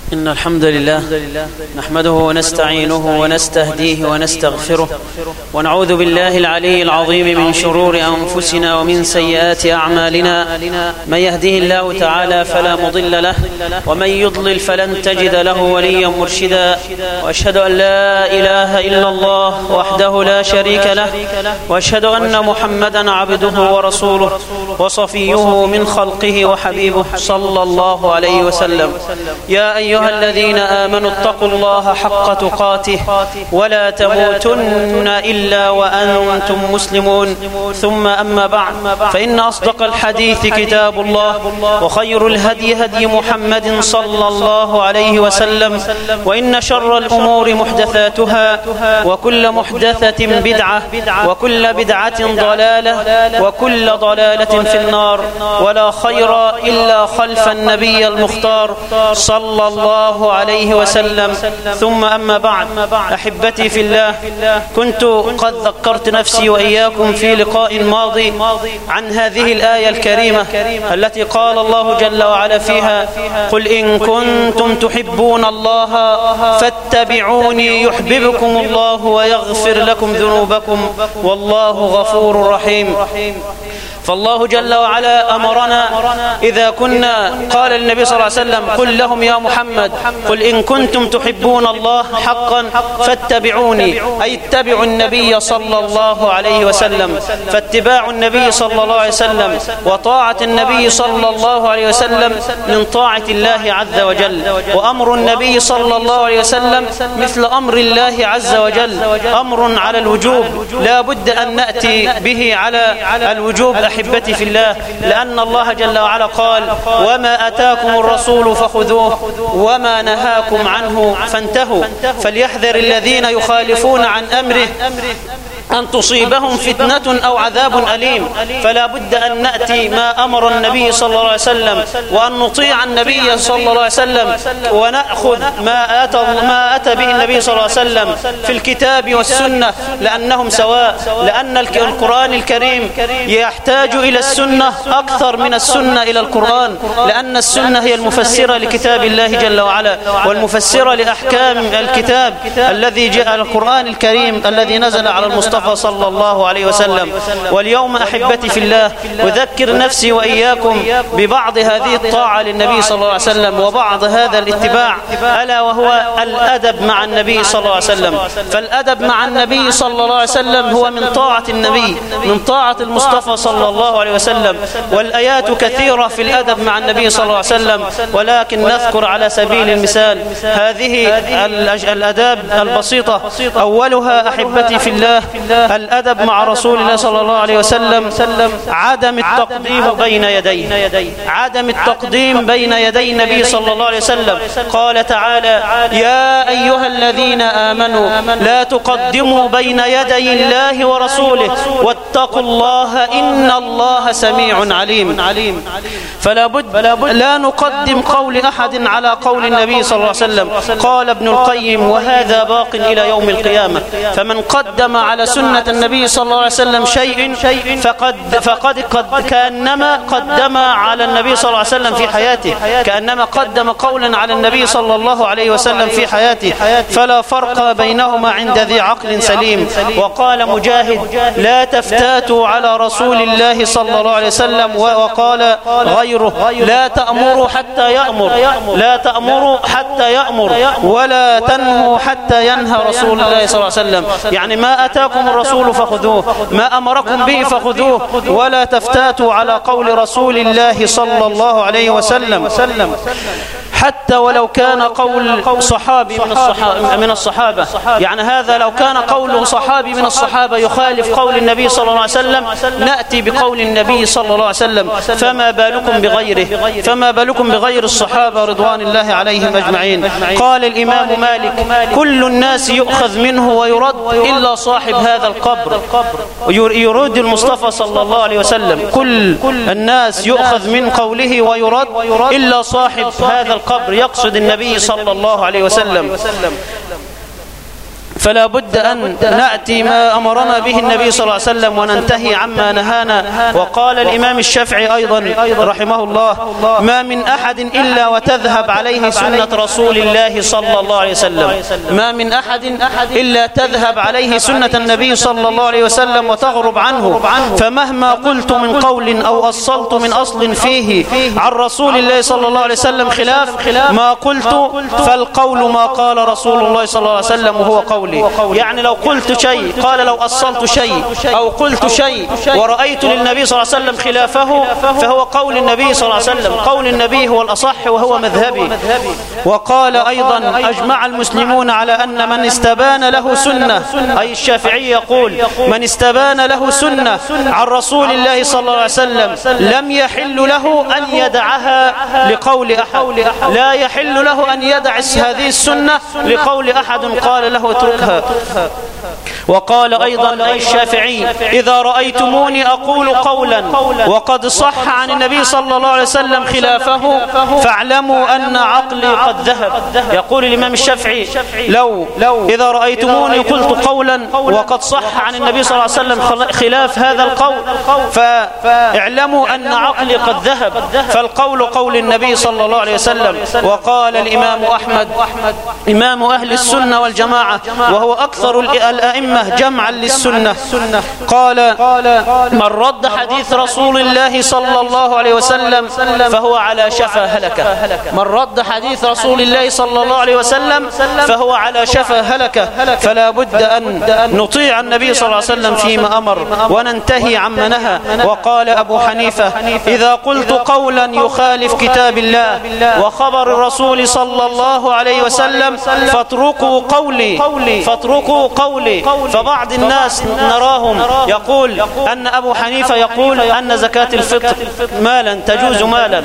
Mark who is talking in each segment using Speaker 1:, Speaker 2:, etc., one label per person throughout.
Speaker 1: إن الحمد لله نحمده ونستعينه ونستهديه ونستغفره ونعوذ بالله العلي العظيم من شرور أنفسنا ومن سيئات أعمالنا. من يهده الله تعالى فلا مضل له ومن يضلل فلن تجد له وليا مرشدا. وأشهد أن لا إله إلا الله وحده لا شريك له وأشهد أن محمدا عبده ورسوله وصفيه من خلقه وحبيبه صلى الله عليه وسلم. يا أيها الذين آمنوا اتقوا الله حق تقاته ولا تموتن إلا وأنتم مسلمون. ثم أما بعد، فإن أصدق الحديث كتاب الله، وخير الهدي هدي محمد صلى الله عليه وسلم، وإن شر الأمور محدثاتها، وكل محدثة بدعة، وكل بدعة ضلالة، وكل ضلالة في النار. ولا خير إلا خلف النبي المختار صلى الله عليه وسلم. ثم أما بعد، أحبتي في الله، كنت قد ذكرت نفسي وإياكم في لقاء ماضي عن هذه الآية الكريمة التي قال الله جل وعلا فيها: قل إن كنتم تحبون الله فاتبعوني يحببكم الله ويغفر لكم ذنوبكم والله غفور رحيم. فالله جل وعلا أمرنا إذا كنا، قال النبي صلى الله عليه وسلم: قل لهم يا محمد قل إن كنتم تحبون الله حقا فاتبعوني، أي اتبعوا النبي صلى الله عليه وسلم. فاتباع النبي صلى الله عليه وسلم وطاعة النبي صلى الله عليه وسلم من طاعة الله عز وجل. وأمر النبي صلى الله عليه وسلم مثل أمر الله عز وجل، أمر على الوجوب، لا بد أن نأتي به على الوجوب أحبتي في الله، لأن الله جل وعلا قال: وما أتاكم الرسول فخذوه وما نهاكم عنه فانتهوا. فليحذر الذين يخالفون عن أمره أن تصيبهم فتنة أو عذاب أليم. فلا بد أن نأتي ما أمر النبي صلى الله عليه وسلم، وأن نطيع النبي صلى الله عليه وسلم، ونأخذ ما أتى به النبي صلى الله عليه وسلم في الكتاب والسنة، لأنهم سواء. لأن القرآن الكريم يحتاج إلى السنة أكثر من السنة إلى القرآن، لأن السنة هي المفسرة لكتاب الله جل وعلا، والمفسرة لأحكام الكتاب الذي جاء القرآن الكريم الذي نزل على المصطفى صلى الله عليه وسلم. واليوم أحبتي في الله أذكر نفسي وإياكم ببعض هذه الطاعة للنبي صلى الله عليه وسلم وبعض هذا الاتباع، ألا وهو الأدب مع النبي صلى الله عليه وسلم. فالأدب مع النبي صلى الله عليه وسلم هو من طاعة النبي، من طاعة المصطفى صلى الله عليه وسلم. والآيات كثيرة في الأدب مع النبي صلى الله عليه وسلم، ولكن نذكر على سبيل المثال هذه الأداب البسيطة. أولها أحبتي في الله الأدب مع رسول الله صلى الله عليه وسلم عدم التقديم بين يديه، عدم التقديم بين يدي النبي صلى الله عليه وسلم. قال تعالى: يا أيها الذين آمنوا لا تقدموا بين يدي الله ورسوله واتقوا الله إن الله سميع عليم. فلا بد لا نقدم قول أحد على قول النبي صلى الله عليه وسلم. قال ابن القيم: وهذا باق إلى يوم القيامة. فمن قدم على سنة النبي صلى الله عليه وسلم شيء فقد كأنما قدم على النبي صلى الله عليه وسلم في حياته، كأنما قدم قولا على النبي صلى الله عليه وسلم في حياته. فلا فرق بينهما عند ذي عقل سليم. وقال مجاهد: لا تفتاتوا على رسول الله صلى الله عليه وسلم. وقال غيره: لا تأمروا حتى يأمر، لا تأمروا حتى يأمر، ولا تنهوا حتى ينهى رسول الله صلى الله عليه وسلم. يعني ما أتاكم الرسول فخذوه، ما أمركم به فخذوه، ولا تفتاتوا على قول رسول الله صلى الله عليه وسلم، حتى ولو كان قول صحابي من الصحابة. يعني هذا لو كان قول صحابي من الصحابة يخالف قول النبي صلى الله عليه وسلم نأتي بقول النبي صلى الله عليه وسلم، فما بالكم بغيره، فما بالكم بغير الصحابة رضوان الله عليهم أجمعين. قال الإمام مالك: كل الناس يؤخذ منه ويرد إلا صاحب هذا القبر. يرد المصطفى صلى الله عليه وسلم كل الناس يؤخذ من قوله ويرد إلا صاحب هذا القبر، يقصد النبي صلى الله عليه وسلم. فلا بد أن نأتي ما أمرنا به النبي صلى الله عليه وسلم وننتهي عما نهانا. وقال الإمام الشافعي أيضا رحمه الله: ما من أحد إلا وتذهب عليه سنة رسول الله صلى الله عليه وسلم. ما من أحد إلا تذهب عليه سنة النبي صلى الله عليه وسلم وتغرب عنه، فمهما قلت من قول أو أصلت من أصل فيه عن رسول الله صلى الله عليه وسلم خلاف ما قلت، فالقول ما قال رسول الله صلى الله عليه وسلم وهو قولي. يعني لو قلت شيء قال، لو أصلت شيء أو قلت شيء ورأيت للنبي صلى الله عليه وسلم خلافه فهو قول النبي صلى الله عليه وسلم. قول النبي هو الأصح وهو مذهبي. وقال أيضا: أجمع المسلمون على أن من استبان له سنة، أي الشافعي يقول: من استبان له سنة عن رسول الله صلى الله عليه وسلم لم يحل له أن يدعها لقول أحد. لا يحل له أن يدع هذه السنة لقول أحد قال له اتركها. وقال أيضا الشافعي: إذا رأيتموني أقول قولا وقد صح عن النبي صلى الله عليه وسلم خلافه فاعلموا أن عقلي قد ذهب. يقول الإمام الشافعي: إذا رأيتموني قلت قولا وقد صح عن النبي صلى الله عليه وسلم خلاف هذا القول فاعلموا أن عقلي قد ذهب، فالقول قول النبي صلى الله عليه وسلم. وقال الإمام أحمد إمام أهل السنة والجماعة وهو أكثر الأئمة جمعا للسنة، قال: من رد حديث رسول الله صلى الله عليه وسلم فهو على شفا هلكة. من رد حديث رسول الله صلى الله عليه وسلم فهو على شفا هلكة. فلا بد أن نطيع النبي صلى الله عليه وسلم فيما أمر وننتهي عما نهى. وقال أبو حنيفة: إذا قلت قولا يخالف كتاب الله وخبر الرسول صلى الله عليه وسلم فاتركوا قولي. فبعض الناس نراهم يقول أن أبو حنيفة يقول أن زكاة الفطر مالا تجوز مالا،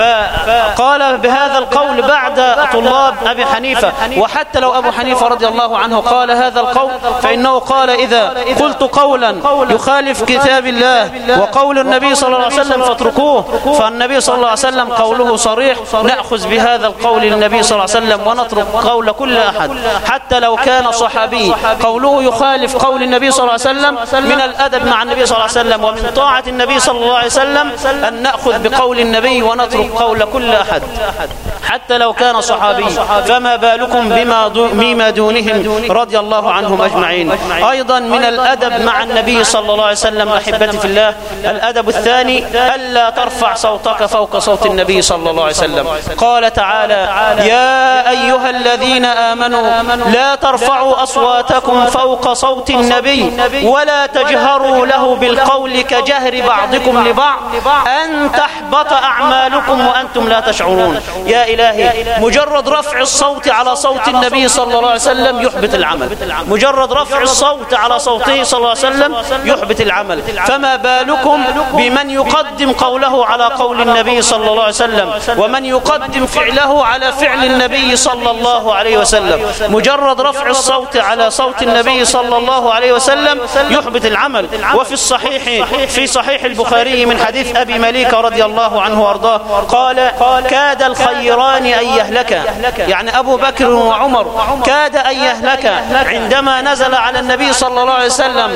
Speaker 1: فقال بهذا القول بعد طلاب أبي حنيفة. وحتى لو أبو حنيفة رضي الله عنه قال هذا القول فإنه قال: إذا قلت قولا يخالف كتاب الله وقول النبي صلى الله عليه وسلم فاتركوه. فالنبي صلى الله عليه وسلم قوله صريح، نأخذ بهذا القول للنبي صلى الله عليه وسلم ونترك قول كل أحد حتى لو كان صحابي قوله يخالف قول النبي صلى الله عليه وسلم. من الأدب مع النبي صلى الله عليه وسلم ومن طاعة النبي صلى الله عليه وسلم أن نأخذ بقول النبي ونترك قول كل أحد حتى لو كان صحابي، فما بالكم بما دونهم رضي الله عنهم أجمعين. أيضا من الأدب مع النبي صلى الله عليه وسلم أحبتي في الله، الأدب الثاني: ألا ترفع صوتك فوق صوت النبي صلى الله عليه وسلم. قال تعالى: يا أيها الذين آمنوا لا ترفعوا أصواتكم فوق صوت النبي ولا تجهروا له بالقول كجهر بعضكم لبعض أن تحبط أعمالكم وأنتم لا تشعرون. يا إلهي، مجرد رفع الصوت على صوت النبي صلى الله عليه وسلم يحبط العمل. مجرد رفع الصوت على صوته صلى الله عليه وسلم يحبط العمل، فما بالكم بمن يقدم قوله على قول النبي صلى الله عليه وسلم ومن يقدم فعله على فعل النبي صلى الله عليه وسلم. مجرد رفع الصوت على صوت النبي صلى الله عليه وسلم يحبط العمل. وفي الصحيح في صحيح البخاري من حديث أبي مليكة رضي الله عنه وارضاه قال: كاد الخيران أن يهلك، يعني أبو بكر وعمر كاد أن يهلك عندما نزل على النبي صلى الله عليه وسلم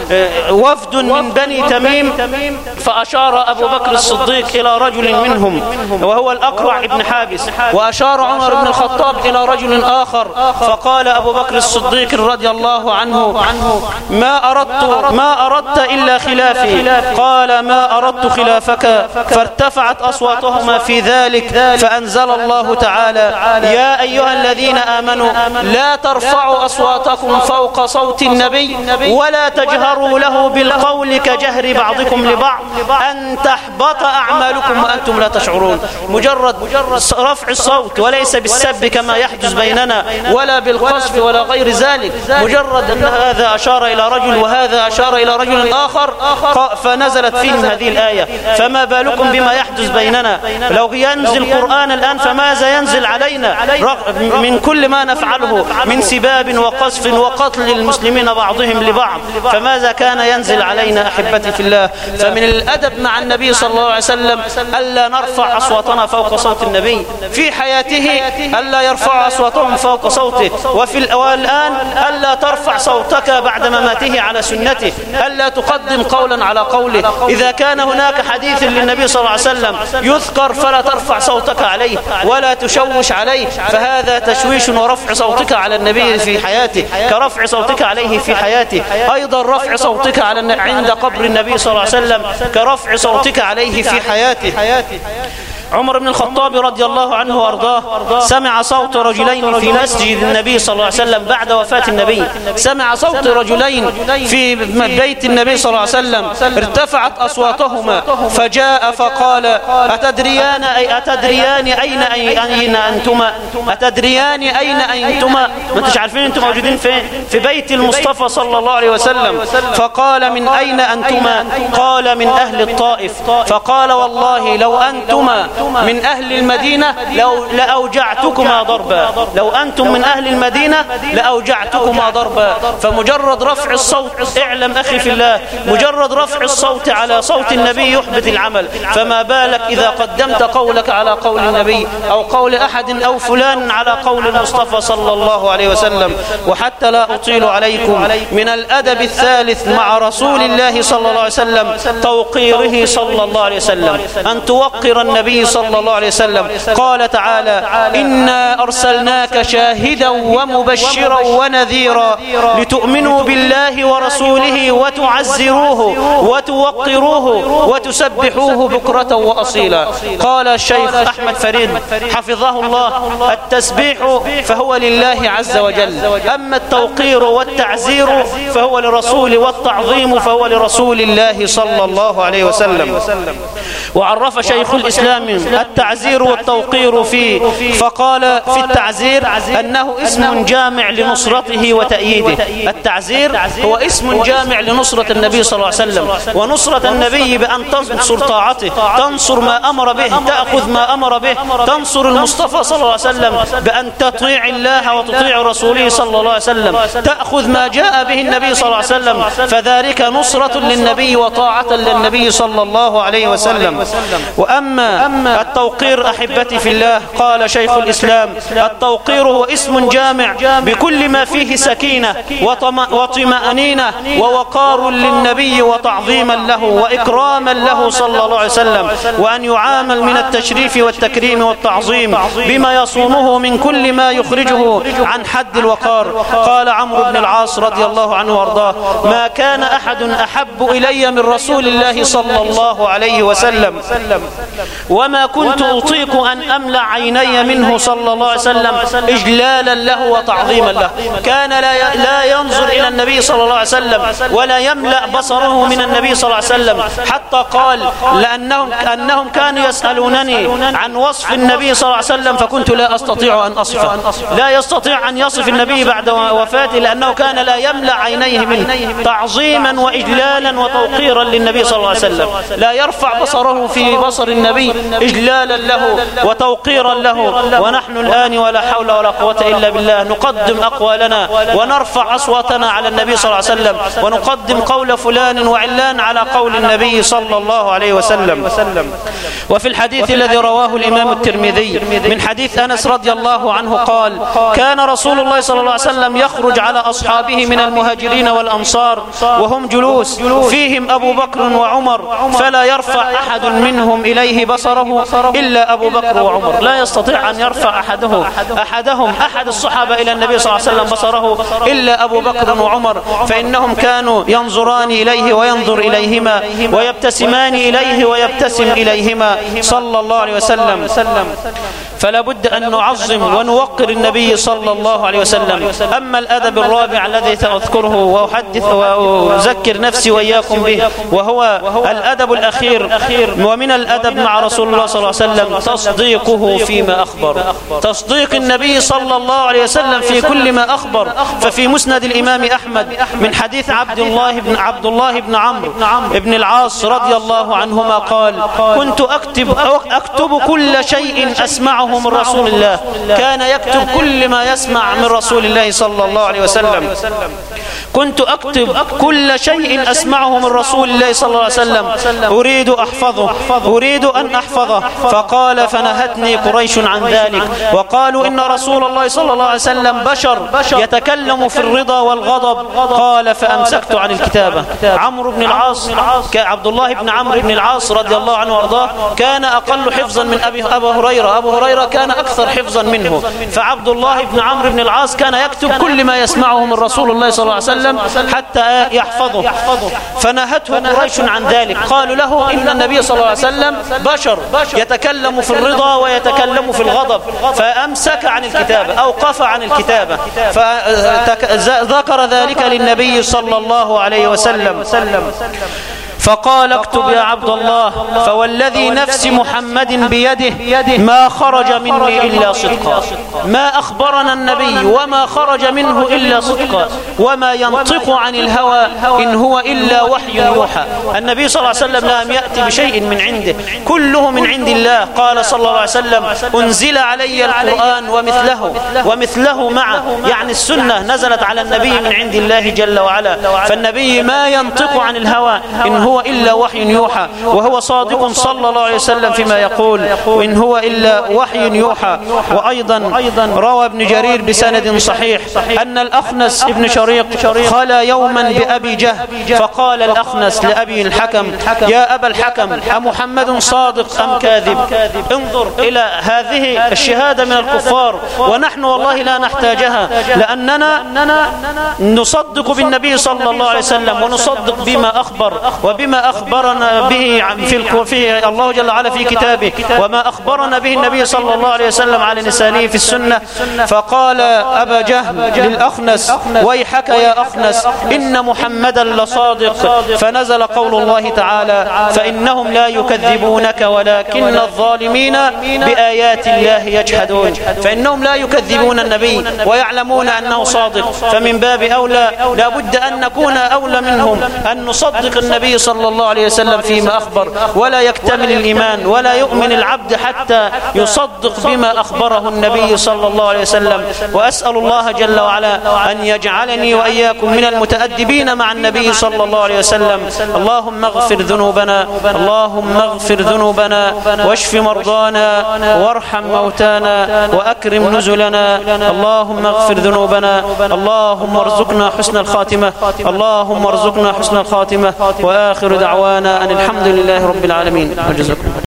Speaker 1: وفد من بني تميم، فأشار أبو بكر الصديق إلى رجل منهم وهو الأقرع بن حابس، وأشار عمر بن الخطاب إلى رجل آخر، فقال أبو بكر الصديق رضي الله عنه: ما أردت إلا خلافي. قال: ما أردت خلافك. فارتفعت أصواتهما في ذلك، فأنزل الله تعالى: يا أيها الذين آمنوا لا ترفعوا أصواتكم فوق صوت النبي ولا تجهروا له بالقول كجهر بعضكم لبعض أن تحبط أعمالكم وأنتم لا تشعرون. مجرد رفع الصوت، وليس بالسب كما يحدث بيننا ولا بالقصف ولا غير ذلك، مجرد أن هذا أشار إلى رجل وهذا أشار إلى رجل آخر، فنزلت فيهم هذه الآية. فما بالكم بما يحدث بيننا؟ لو ينزل قرآن الآن فماذا ينزل علينا من كل ما نفعله من سباب وقذف وقتل المسلمين بعضهم لبعض، فماذا كان ينزل علينا أحبتي في الله؟ فمن الأدب مع النبي صلى الله عليه وسلم ألا نرفع أصواتنا فوق صوت النبي في حياته، ألا يرفع أصواتهم فوق صوته، والآن ألا ترفع صوتك بعد مماته على سنته، ألا تقدم قولا على قوله. إذا كان هناك حديث للنبي صلى الله عليه وسلم يذكر فلا ترفع صوتك عليه ولا تشوش عليه، فهذا تشويش ورفع صوتك على النبي في حياته كرفع صوتك عليه في حياته. أيضا رفع صوتك عند قبر النبي صلى الله عليه وسلم كرفع صوتك عليه في حياته. عمر بن الخطاب رضي الله عنه وارضاه سمع صوت رجلين في مسجد النبي صلى الله عليه وسلم بعد وفاة النبي، سمع صوت رجلين في بيت النبي صلى الله عليه وسلم ارتفعت أصواتهما، فجاء فقال أتدريان أين أنتما؟ أتدريان أين أنتما؟ ما انتش عارفين أنتم موجودين فين؟ في بيت المصطفى صلى الله عليه وسلم. فقال من أين أنتما؟ قال من أهل الطائف. فقال والله لو أنتما من أهل المدينة لأوجعتكما ضربا، لو أنتم من أهل المدينة لأوجعتكما ضربا. فمجرد رفع الصوت، اعلم أخي في الله، مجرد رفع الصوت على صوت النبي يحبط العمل، فما بالك إذا قدمت قولك على قول النبي أو قول أحد أو فلان على قول المصطفى صلى الله عليه وسلم. وحتى لا أطيل عليكم، من الأدب الثالث مع رسول الله صلى الله عليه وسلم توقيره صلى الله عليه وسلم، أن توقر النبي صلى الله عليه وسلم. قال تعالى إنا أرسلناك شاهدا ومبشرا ونذيرا لتؤمنوا بالله ورسوله وتعزروه وتوقروه وتسبحوه بكرة وأصيلا. قال الشيخ أحمد فريد حفظه الله التسبيح فهو لله عز وجل، أما التوقير والتعزير فهو لرسول، والتعظيم فهو لرسول الله صلى الله عليه وسلم. وعرف شيخ الإسلام التعزير والتوقير فيه، فقال في التعزير أنه اسم جامع لنصرته وتأييده. التعزير هو اسم جامع لنصرة النبي صلى الله عليه وسلم، ونصرة النبي بأن تنصر طاعته، تنصر ما أمر به، تأخذ ما أمر به، تنصر المصطفى صلى الله عليه وسلم بأن تطيع الله وتطيع رسوله صلى الله عليه وسلم، تأخذ ما جاء به النبي صلى الله عليه وسلم، فذلك نصرة للنبي وطاعة للنبي صلى الله عليه وسلم. وأما التوقير أحبتي في الله، قال شيخ الإسلام التوقير هو اسم جامع بكل ما فيه سكينة وطمأنينة ووقار للنبي وتعظيما له وإكراما له صلى الله عليه وسلم، وأن يعامل من التشريف والتكريم والتعظيم بما يصونه من كل ما يخرجه عن حد الوقار. قال عمرو بن العاص رضي الله عنه وارضاه ما كان أحد أحب إلي من رسول الله صلى الله عليه وسلم، وما كنت أطيق أن أملأ عيني منه صلى الله عليه وسلم إجلالا له وتعظيما له. كان لا ينظر إلى النبي صلى الله عليه وسلم ولا يملأ بصره من النبي صلى الله عليه وسلم، حتى قال أنهم كانوا يسألونني عن وصف النبي صلى الله عليه وسلم فكنت لا أستطيع أن أصفه. لا يستطيع أن يصف النبي بعد وفاته لأنه كان لا يملأ عينيه منه تعظيما وإجلالا وتوقيرا للنبي صلى الله عليه وسلم، لا يرفع بصره في بصر النبي إجلالا له وتوقيرا له. ونحن الآن ولا حول ولا قوة إلا بالله نقدم أقوالنا ونرفع أصواتنا على النبي صلى الله عليه وسلم، ونقدم قول فلان وعلان على قول النبي صلى الله عليه وسلم. وفي الحديث الذي رواه الإمام الترمذي من حديث أنس رضي الله عنه قال كان رسول الله صلى الله عليه وسلم يخرج على أصحابه من المهاجرين والأنصار وهم جلوس فيهم أبو بكر وعمر، فلا يرفع أحد منهم إليه بصره إلا أبو بكر وعمر. لا يستطيع أن يرفع أحد الصحابة إلى النبي صلى الله عليه وسلم بصره إلا أبو بكر وعمر، فإنهم كانوا ينظران إليه وينظر إليهما ويبتسمان إليه ويبتسم إليهما صلى الله عليه وسلم. فلا بد أن نعظم ونوقر النبي صلى الله عليه وسلم. أما الأدب الرابع الذي سأذكره وأحدث وأذكر نفسي وإياكم به، وهو الأدب الأخير، ومن الأدب مع رسول الله صلى الله عليه وسلم تصديقه فيما أخبر، تصديق النبي صلى الله عليه وسلم في كل ما أخبر. ففي مسند الإمام أحمد من حديث عبد الله بن عمرو بن العاص رضي الله عنهما قال: كنت أكتب كل شيء أسمعه من رسول الله. كان يكتب كل ما يسمع من رسول الله صلى الله عليه وسلم. كنت أكتب كل شيء أسمعه من رسول الله صلى الله عليه وسلم أريد أن أحفظه. فقال: فنهتني قريش عن ذلك، وقالوا إن رسول الله صلى الله عليه وسلم بشر يتكلم في الرضا والغضب. قال: فأمسكت عن الكتابة. عبد الله بن عمرو بن العاص رضي الله عنه وارضاه كان أقل حفظا من أبو هريرة. أبو هريرة كان أكثر حفظا منه، فعبد الله بن عمرو بن العاص كان يكتب كل ما يسمعه من رسول الله صلى الله عليه وسلم حتى يحفظه. فنهته قريش عن ذلك، قالوا له إن النبي صلى الله عليه وسلم بشر يتكلم في الرضا ويتكلم في الغضب. فأمسك عن الكتابة، أوقف عن الكتابة، فذكر ذلك للنبي صلى الله عليه وسلم. فقال: اكتب يا عبد الله، فوالذي نفس محمد بيده ما خرج مني إلا صدقا. ما أخبرنا النبي وما خرج منه إلا صدقا، وما ينطق عن الهوى إن هو إلا وحي يوحى. النبي صلى الله عليه وسلم لم يأتي بشيء من عنده، كله من عند الله. قال صلى الله عليه وسلم: أنزل علي القرآن ومثله معه، يعني السنة نزلت على النبي من عند الله جل وعلا. فالنبي ما ينطق عن الهوى إن هو إلا وحي يوحى، وهو صادق صلى الله عليه وسلم فيما يقول: إن هو إلا وحي يوحى. وأيضا روى ابن جرير بسند صحيح أن الأخنس ابن شريق خلا يوما بأبي جهل، فقال الأخنس لأبي الحكم: يا أبا الحكم، أمحمد صادق أم كاذب؟ انظر إلى هذه الشهادة من الكفار، ونحن والله لا نحتاجها، لأننا نصدق بالنبي صلى الله عليه وسلم، ونصدق بما أخبر وبما أخبرنا به في الله جل وعلا في كتابه، وما أخبرنا به النبي صلى الله عليه وسلم على لسانه في السنة. فقال أبا جهل للأخنس: ويحك يا أخنس، إن محمدا لصادق. فنزل قول الله تعالى: فإنهم لا يكذبونك ولكن الظالمين بآيات الله يجحدون. فإنهم لا يكذبون النبي ويعلمون أنه صادق، فمن باب أولى لا بد أن نكون أولى منهم أن نصدق النبي صلى الله عليه وسلم فيما أخبر. ولا يكتمل الإيمان ولا يؤمن العبد حتى يصدق بما أخبره النبي صلى الله عليه وسلم. وأسأل الله جل وعلا أن يجعلني وإياكم من المتأدبين مع النبي صلى الله عليه وسلم. اللهم اغفر ذنوبنا، اللهم اغفر ذنوبنا، واشف مرضانا، وارحم موتانا، وأكرم نزلنا. اللهم اغفر ذنوبنا، اللهم ارزقنا حسن الخاتمة، اللهم ارزقنا حسن الخاتمة. وآخر دعوانا أن الحمد لله رب العالمين.